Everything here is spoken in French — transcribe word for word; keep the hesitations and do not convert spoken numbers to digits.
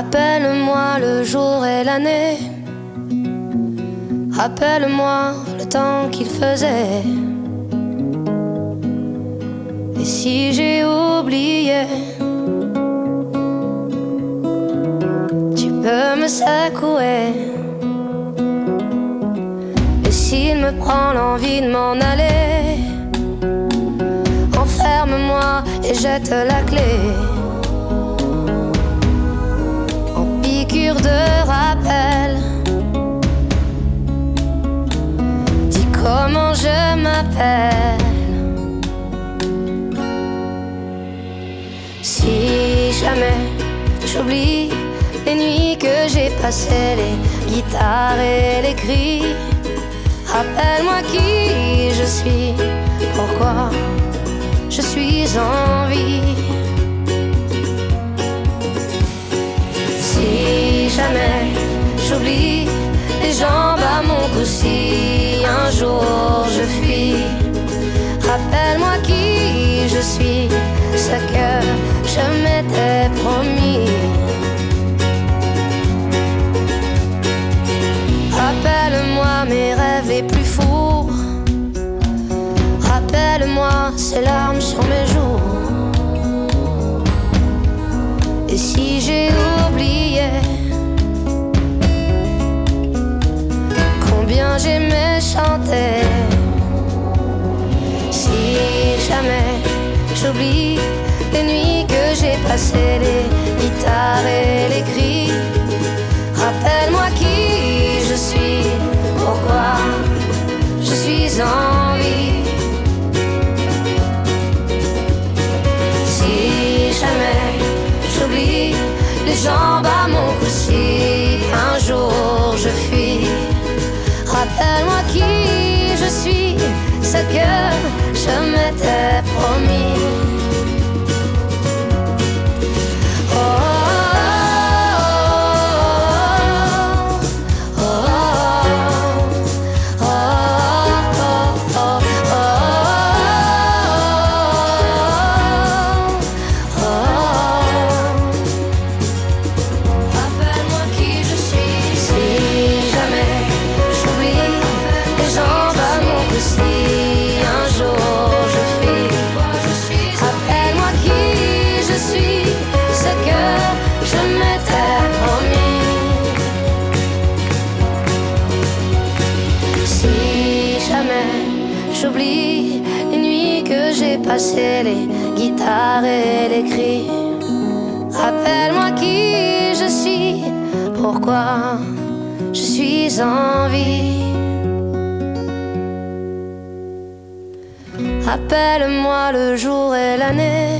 Rappelle-moi le jour et l'année. Rappelle-moi le temps qu'il faisait. Et si j'ai oublié, tu peux me secouer. Et s'il me prend l'envie de m'en aller, enferme-moi et jette la clé. En piqûre de rappel, dis comment je m'appelle. Si jamais j'oublie les nuits que j'ai passées, les guitares et les cris, rappelle-moi qui je suis, pourquoi je suis en vie. Si jamais j'oublie les jambes à mon cou, si un jour je fuis, rappelle-moi qui je suis, ce que je m'étais promis. Rappelle-moi mes rêves les plus fous. Rappelle-moi ces larmes sur mes joues. Et si j'ai oublié combien j'aimais chanter, si jamais j'oublie les nuits que j'ai passées, les guitares et les cris, rappelle-moi qui je suis, pourquoi je suis en vie. Si jamais j'oublie les jambes à mon cou, si un jour je fuis, rappelle-moi qui je suis, ce que je m'étais promis. J'oublie les nuits que j'ai passées, les guitares et les cris, rappelle-moi qui je suis, pourquoi je suis en vie. Rappelle-moi le jour et l'année.